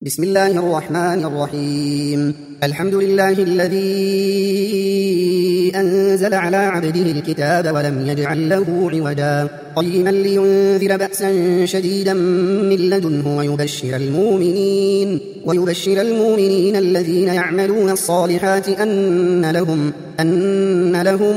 بسم الله الرحمن الرحيم. الحمد لله الذي أنزل على عبده الكتاب ولم يجعل له عوجا قيما لينذر بأسا شديدا من لدنه ويبشر المؤمنين الذين يعملون الصالحات أن لهم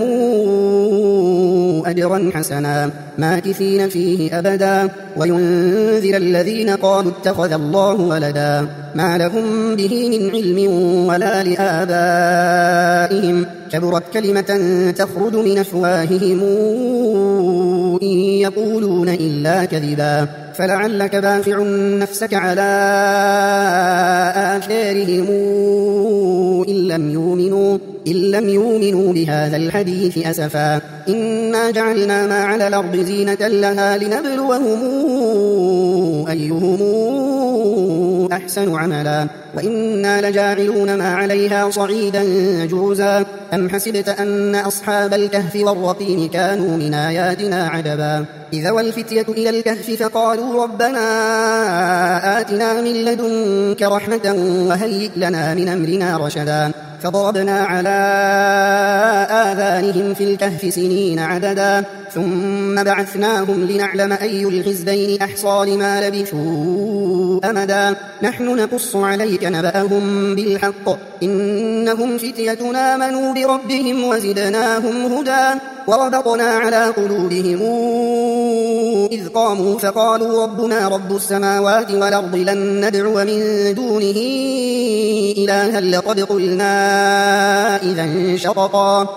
أجرا حسنا ماكثين فيه أبدا وينذر الذين قالوا اتخذ الله ولدا ما لهم به من علم ولا لآبائهم كبرت كلمة تخرج من أفواههم إن يقولون إلا كذبا فلعلك باخع نفسك على آثارهم إن لم يؤمنوا بهذا الحديث أسفا إنا جعلنا ما على الأرض زينة لها لنبلوهم أيهم أحسن عملا وإنا لجاعلون ما عليها صعيدا جرزا أم حسبت أن أصحاب الكهف والرقيم كانوا من آياتنا عجبا إذا والفتية إلى الكهف فقالوا ربنا آتنا من لدنك رحمة وهيئ لنا من أمرنا رشدا فضربنا على آذانهم في الكهف سنين عددا ثم بعثناهم لنعلم أي الحزبين أحصى لما لبثوا أمدا نحن نقص عليك نبأهم بالحق إنهم فتية آمنوا بربهم وزدناهم هدى وربطنا على قلوبهم إذ قاموا فقالوا ربنا رب السماوات والأرض لن ندعو من دونه إلها لقد قلنا إذا شططا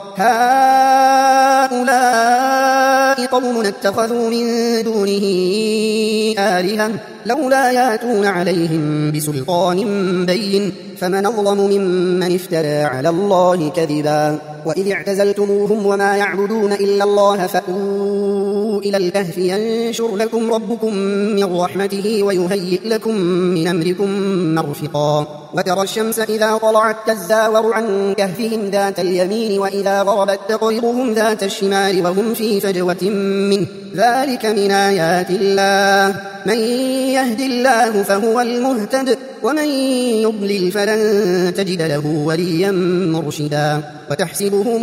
هؤلاء قوم اتخذوا من دونه آلهة لولا ياتون عليهم بسلطان بين فمن أظلم ممن افترى على الله كذبا وإذ اعتزلتموهم وما يعبدون إلا الله فأووا إلى الكهف ينشر لكم ربكم من رحمته ويهيئ لكم من أمركم مرفقا وترى الشمس إذا طلعت تزاور عن كهفهم ذات اليمين وإذا غربت تقرضهم ذات الشمال وهم في فجوة منه ذلك من آيات الله من يهد الله فهو المهتد ومن يضلل فلن تجد له وليا مرشدا وتحسبهم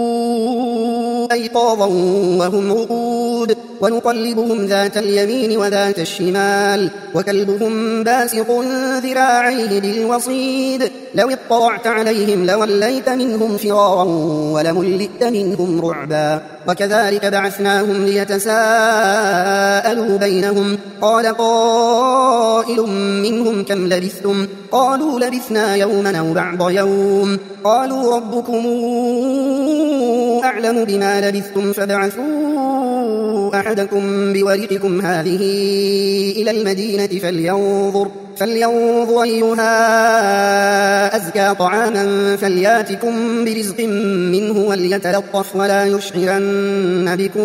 أيقاظا وهم رقود ونقلبهم ذات اليمين وذات الشمال وكلبهم باسط ذراعيه بالوصيد لو اطلعت عليهم لوليت منهم فرارا ولملئت منهم رعبا وكذلك بعثناهم ليتساءلوا بينهم قال قائل منهم كم لبثتم قالوا لبثنا يوما أو بعض يوم قالوا ربكم أعلم بما لبثتم فابعثوا أحدكم بورقكم هذه إلى المدينة فلينظر أيها أزكى طعاما فلياتكم برزق منه وليتلطف ولا يشعرن بكم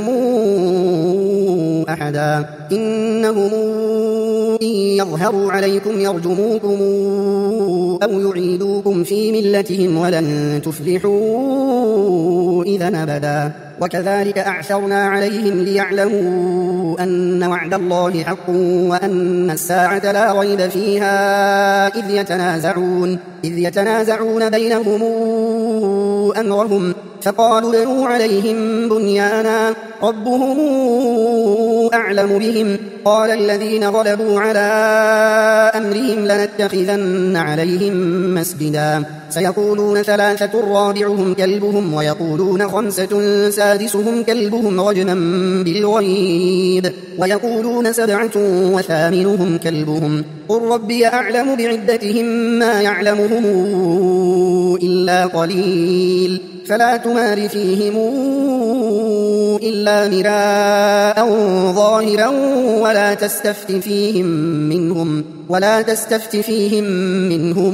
أحدا إنهم إن يظهروا عليكم يرجموكم أو يعيدوكم في ملتهم ولن تفلحوا إذا أبدا وكذلك أعثرنا عليهم ليعلموا أن وعد الله حق وأن الساعة لا ريب فيها إذ يتنازعون بينهم أمرهم فقالوا بنوا عليهم بنيانا ربهم أعلم بهم قال الذين غلبوا على أمرهم لنتخذن عليهم مسجدا سيقولون 3 رابعهم كلبهم ويقولون 5 سادسهم كلبهم رجما بالغيب ويقولون 7 وثامنهم كلبهم قل ربي أعلم بعدتهم ما يعلمهم إلا قليل فلا تمار فيهم إلا مراء ظاهرا ولا تستفت فيهم منهم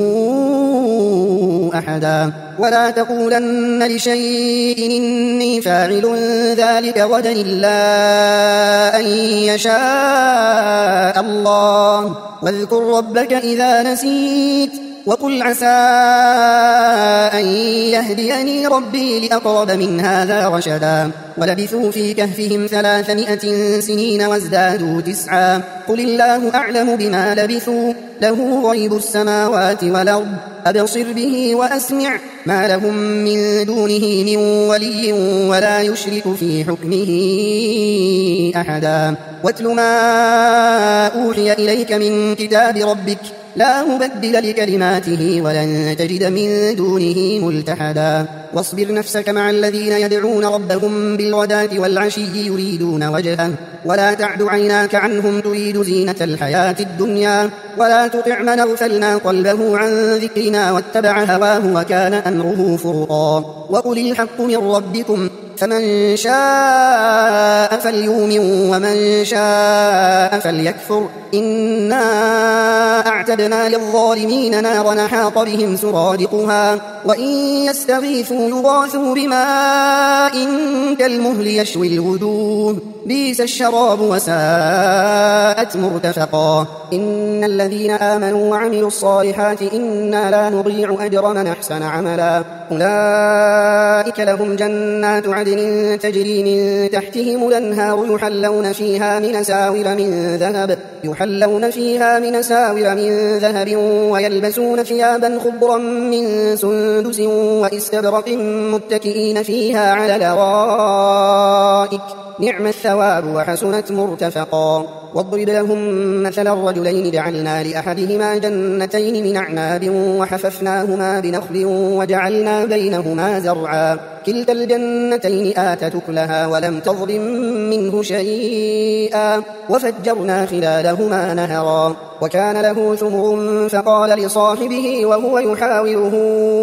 أحدا ولا تقولن لشيء إني فاعل ذلك غدا إلا أن يشاء الله واذكر ربك إذا نسيت وقل عسى أن يهديني ربي لأقرب من هذا رشدا ولبثوا في كهفهم 300 سنين وازدادوا 9 قل الله أعلم بما لبثوا له غيب السماوات والأرض أبصر به وأسمع ما لهم من دونه من ولي ولا يشرك في حكمه أحدا واتل ما أوحي إليك من كتاب ربك لا مبدل لكلماته ولن تجد من دونه ملتحدا واصبر نفسك مع الذين يدعون ربهم بالغداة والعشي يريدون وجهه ولا تعد عيناك عنهم تريد زينة الحياة الدنيا ولا تطع من اغفلنا قلبه عن ذكرنا واتبع هواه وكان أمره فرطا وقل الحق من ربكم فمن شاء فليؤمن ومن شاء فليكفر إنا أعتدنا للظالمين نارا حاط بهم سرادقها وإن يستغيثوا يغاثوا بماء كالمهل يشوي الوجوه بئس الشراب وساءت مرتفقا إن الذين آمنوا وعملوا الصالحات إنا لا نضيع أجر من أحسن عملا أولئك لهم جنات عدن تجري من تحتهم الأنهار يحلون فيها من أساور من ذهب ويلبسون ثيابا خضرا من سندس واستبرق متكئين فيها على الأرائك نعم الثواب وحسنت مرتفقا واضرب لهم مثل الرجلين جعلنا لأحدهما جنتين من أعناب وحففناهما بنخل وجعلنا بينهما زرعا كلتا الجنتين آتت أكلها ولم تظلم منه شيئا وفجرنا خلالهما نهرا وكان له ثمر فقال لصاحبه وهو يحاوره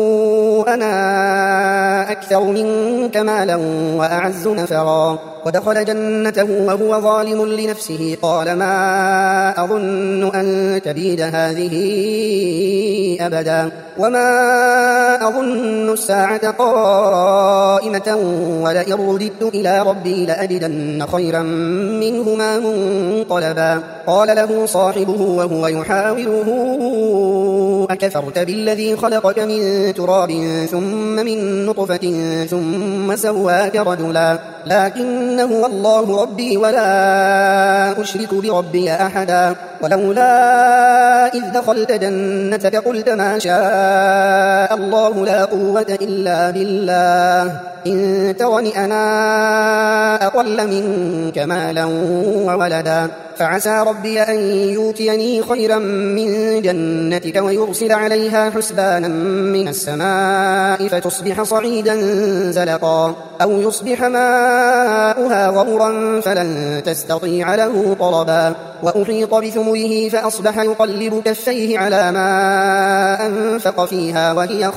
أنا أكثر منك مالا وأعز نفرا ودخل جنته وهو ظالم لنفسه قال ما أظن أن تبيد هذه أبدا وما أظن الساعة قائمة ولئن رددت إلى ربي لأجدن خيرا منهما منقلبا قال له صاحبه وهو يحاوره أكفرت بالذي خلقك من تراب ثم من نطفة ثم سواك رجلا لكنه الله ربي ولا أشرك بربي أحدا ولولا إذ دخلت جنتك قلت ما شاء الله لا قوة إلا بالله إن ترني أنا أقل منك مالا وولدا فعسى ربي أن يؤتيني خيرا من جنتك ويرسل عليها حسبانا من السماء فتصبح صعيدا زلقا أو يصبح ماؤها غورا فلن تستطيع له طلبا وأحيط بثمره فأصبح يقلب كفيه على ما أنفق فيها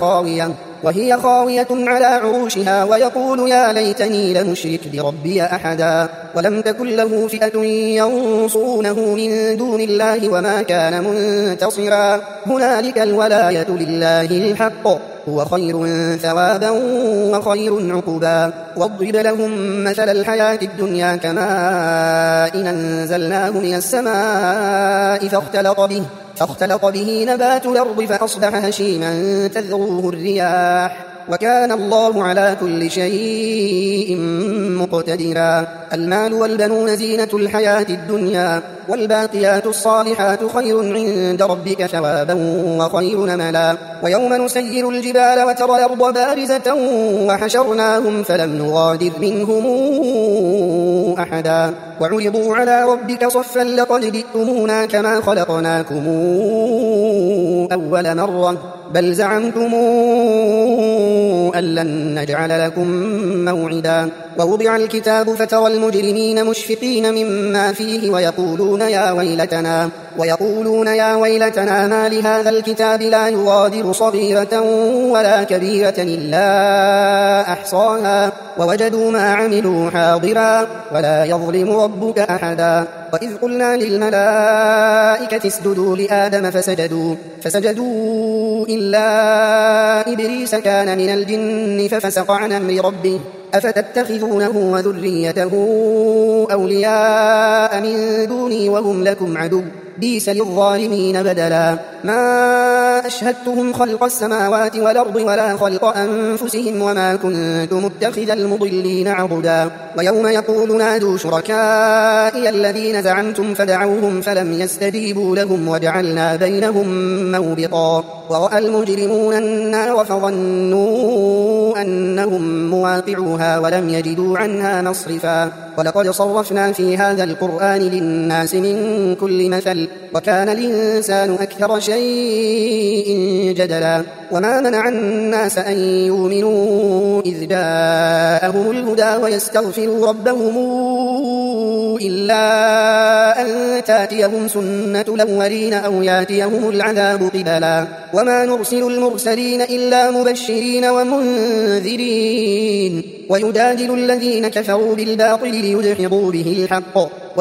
وهي خاوية على عروشها ويقول يا ليتني لم أشرك بربي أحدا ولم تكن له فئة ينصرونه من دون الله وما كان منتصرا هنالك الولاية لله الحق هو خير ثوابا وخير عقبا واضرب لهم مثل الحياة الدنيا كماء أنزلناه من السماء فاختلط به نبات الأرض فأصبح هشيما تذروه الرياح وكان الله على كل شيء مقتدرا المال والبنون زينة الحياة الدنيا والباقيات الصالحات خير عند ربك ثوابا وخير نملا ويوم نسير الجبال وترى الأرض بارزة وحشرناهم فلم نغادر منهم أحدا وعرضوا على ربك صفا لقد جئتمونا كما خلقناكم أول مرة بل زعمتم أن لن نجعل لكم موعدا ووضع الكتاب فترى المجرمين مشفقين مما فيه ويقولون يا ويلتنا ما لهذا الكتاب لا يغادر صغيرة ولا كبيرة إلا أحصاها ووجدوا ما عملوا حاضرا ولا يظلم ربك أحدا وإذ قلنا للملائكة اسجدوا لآدم فسجدوا إلا إبليس كان من الجن ففسق عن أمر ربه أفتتخذونه وذريته أولياء من دوني وهم لكم عدو بئس للظالمين بدلا. ما أشهدتهم خلق السماوات والأرض ولا خلق أنفسهم وما كنت متخذ المضلين عضدا. ويوم يقول نادوا شركائي الذين زعمتم فدعوهم فلم يستجيبوا لهم وجعلنا بينهم موبقا. ورأى المجرمون النار فظنوا أنهم مواقعوها ولم يجدوا عنها مصرفا. ولقد صرفنا في هذا القرآن للناس من كل مثل وكان الإنسان أكثر شيء جدلا. وما منع الناس أن يؤمنوا إذ جاءهم الهدى ويستغفروا ربهم إلا أن تاتيهم سنة الأولين أو ياتيهم العذاب قبلا. وما نرسل المرسلين إلا مبشرين ومنذرين ويجادل الذين كفروا بالباطل ليدحضوا به الحق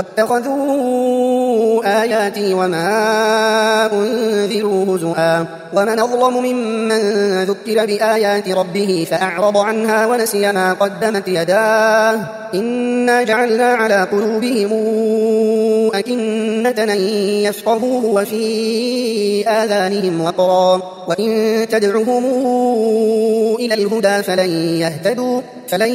واتخذوا آياتي وما أنذروا هزؤا. ومن أظلم ممن ذكر بآيات ربه فأعرض عنها ونسي ما قدمت يداه إنا جعلنا على قلوبهم أكنة أن يفقهوه وفي آذانهم وقرا وإن تدعهم إلى الهدى فلن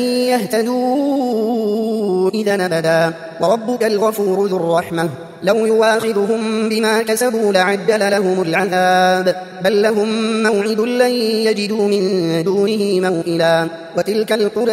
يهتدوا إذا أبدا. وربك الغفور ذو الرحمة لو يواخذهم بما كسبوا لعجل لهم العذاب بل لهم موعد لن يجدوا من دونه موئلا. وتلك القرى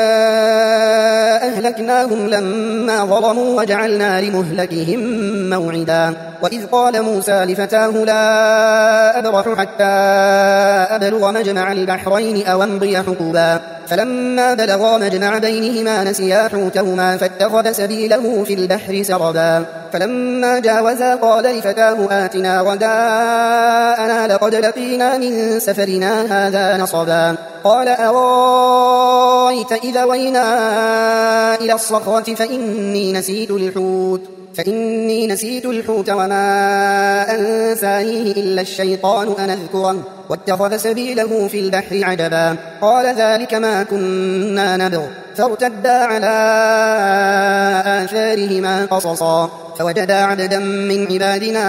أهلكناهم لما ظلموا وجعلنا لمهلكهم موعدا. وإذ قال موسى لفتاه لا أبرح حتى أبلغ مجمع البحرين أو أمضي حقبا. فلما بلغا مجمع بينهما نسيا حوتهما فاتخذ سبيله في البحر سربا. فلما جاوزا قال لفتاه آتنا غداءنا لقد لقينا من سفرنا هذا نصبا. قال أرايت إذا وينا إلى الصخرة فإني نسيت الحوت وما أنسانيه إلا الشيطان أن أذكره واتخذ سبيله في البحر عجبا. قال ذلك ما كنا نبغ فارتدا على آثارهما قصصا. فوجدا عبدا من عبادنا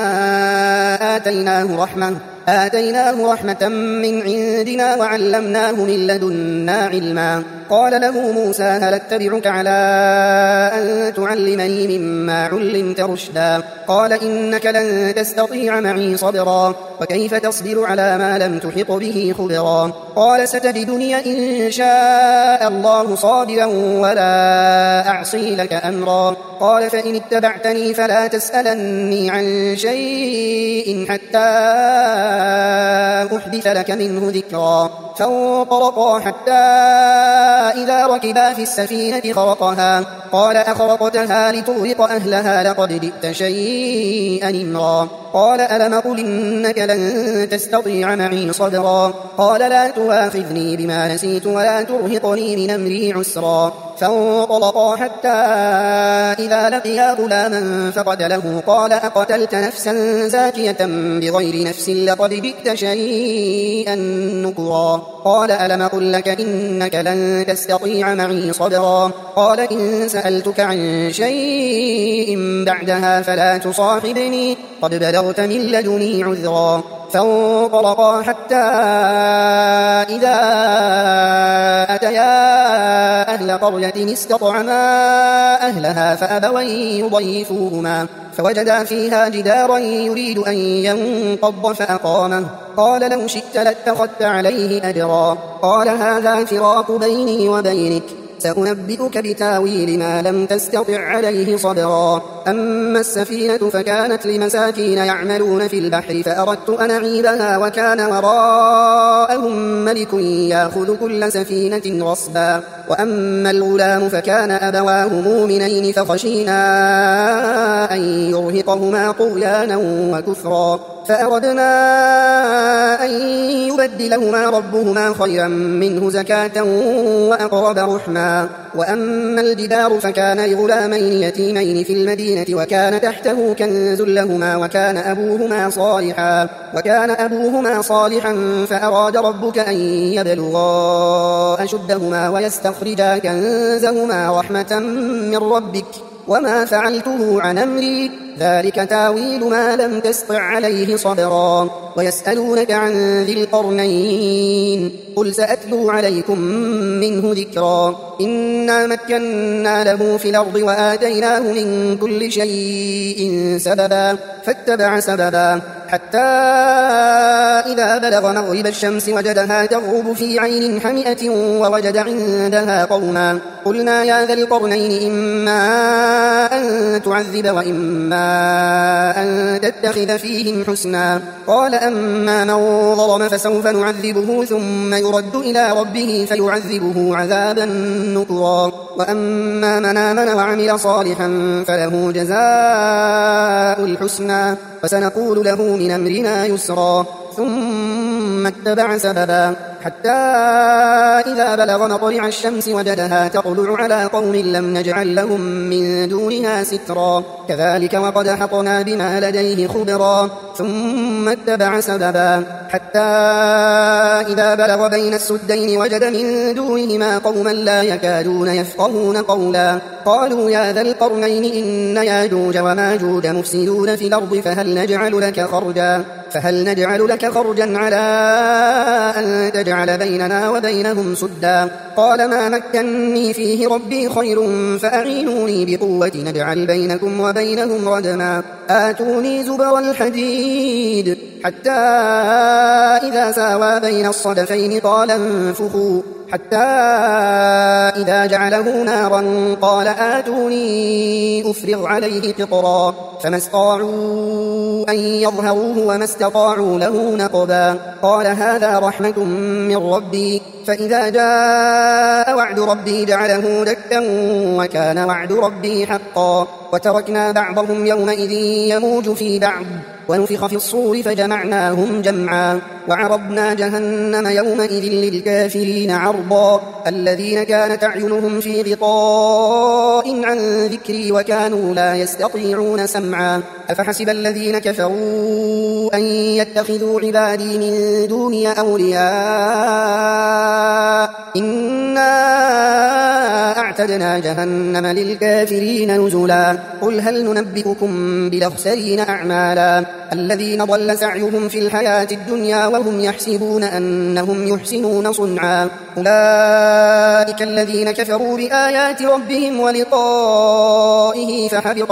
آتيناه رحمة من عندنا وعلمناه من لدنا علما. قال له موسى هل اتبعك على أن تعلمني مما علمت رشدا. قال إنك لن تستطيع معي صبرا وكيف تصبر على ما لم تحط به خبرا. قال ستجدني إن شاء الله صابرا ولا أعصي لك أمرا. قال فإن اتبعتني فلا تسألني عن شيء حتى أحدث لك منه ذكرا. فانطلقا حتى إذا ركبا في السفينة خرقها قال أخرقتها لتغرق أهلها لقد جئت شيئا إمرا. قال ألم قل إنك لن تستطيع معي صبرا. قال لا تواخذني بما نسيت ولا ترهقني من أمري عسرا. فانطلقا حتى إذا لقيا غلاما فقتله قال أقتلت نفسا زاكية بغير نفس لقد جئت شيئا نكرا. قال ألم قل لك إنك لن تستطيع معي صبرا. قال إن سألتك عن شيء بعدها فلا تصاحبني قد بلغت من لدني عذرا. فانطلقا حتى إذا أتيا أهل قرية استطعما أهلها فأبوا أن يضيفوهما فوجدا فيها جدارا يريد أن ينقض فأقامه. قال لو شئت لاتخذت عليه أجرا. قال هذا فراق بيني وبينك سأنبئك بتاويل ما لم تستطع عليه صبرا. أما السفينة فكانت لمساكين يعملون في البحر فأردت أن أعيبها وكان وراءهم ملك يأخذ كل سفينة غصبا. وأما الغلام فكان أبواه مؤمنين فخشينا أن يرهقهما طغيانا وكفرا فأردنا أن يبدلهما ربهما خيرا منه زكاة وأقرب رحما. وأما الجدار فكان لغلامين يتيمين في المدينة وكان تحته كنز لهما وكان أبوهما صالحا فأراد ربك أن يبلغا أشدهما ويستخرجا كنزهما رحمة من ربك وما فعلته عن أمري ذلك تاويل ما لم تسطع عليه صبرا ويسألونك عن ذي القرنين قل سأتلو عليكم منه ذكرا إنا مكنا له في الأرض وآتيناه من كل شيء سببا فاتبع سببا حتى إذا بلغ مغرب الشمس وجدها تغرب في عين حمئة ووجد عندها قوما قلنا يا ذا القرنين إما أن تعذب وإما أن تتخذ فيهم حسنا قال أما من ظلم فسوف نعذبه ثم يرد إلى ربه فيعذبه عذابا نكرا وأما من آمن وعمل صالحا فله جزاء الحسنى وسنقول له من أمرنا يسرا ثم اتبع سببا حتى إذا بلغ مطلع الشمس وجدها تطلع على قوم لم نجعل لهم من دونها سترا كذلك وقد حطنا بما لديه خبرا ثم اتبع سببا حتى إذا بلغ بين السدين وجد من دونهما قوما لا يكادون يفقهون قولا قالوا يا ذا القرنين إن ياجوج وماجوج مفسدون في الأرض فهل نجعل لك خرجا على أن تجعل بيننا وبينهم سدا قال ما مكنني فيه ربي خير فأعينوني بقوة نجعل بينكم وبينهم ردما آتوني زبر الحديد حتى إذا ساوى بين الصدفين قال انفخوا حتى إذا جعله نارا قال آتوني أفرغ عليه قطرا فما استطاعوا أن يظهروه وما استطاعوا له نقبا قال هذا رحمة من ربي فإذا جاء وعد ربي جعله دكا وكان وعد ربي حقا وتركنا بعضهم يومئذ يموج في بعض ونفخ في الصور فجمعناهم جمعا وعرضنا جهنم يومئذ للكافرين عرضا الذين كانت أعينهم في غطاء عن ذكري وكانوا لا يستطيعون سمعا أفحسب الذين كفروا أن يتخذوا عبادي من دوني أولياء إنا أعتدنا جهنم للكافرين نزلا قل هل ننبئكم بالأخسرين أعمالا الذين ضل سعيهم في الحياة الدنيا وهم يحسبون أنهم يحسنون صنعا أولئك الذين كفروا بآيات ربهم ولقائه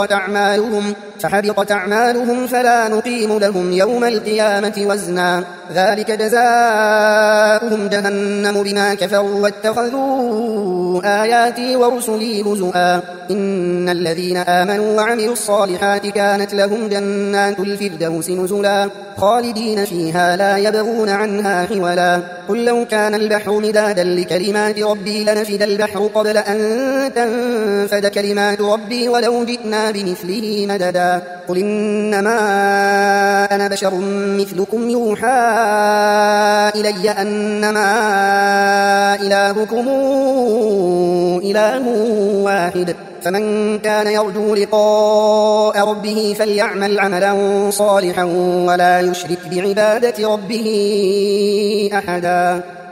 فحبطت أعمالهم فلا نقيم لهم يوم القيامة وزنا ذلك جزاؤهم جهنم بما كفروا واتخذوا آياتي ورسلي هزؤا إن الذين آمنوا وعملوا الصالحات كانت لهم جنات الفردوس نزلا خالدين فيها لا يبغون عنها حولا قل لو كان البحر مدادا لكلمات ربي لنفد البحر قبل أن تنفد كلمات ربي ولو جئنا بمثله مددا قل إنما أنا بشر مثلكم يوحى إلي أنما إلهكم إله واحد فمن كان يرجو لقاء ربه فليعمل عملا صالحا ولا يشرك بعبادة ربه أحدا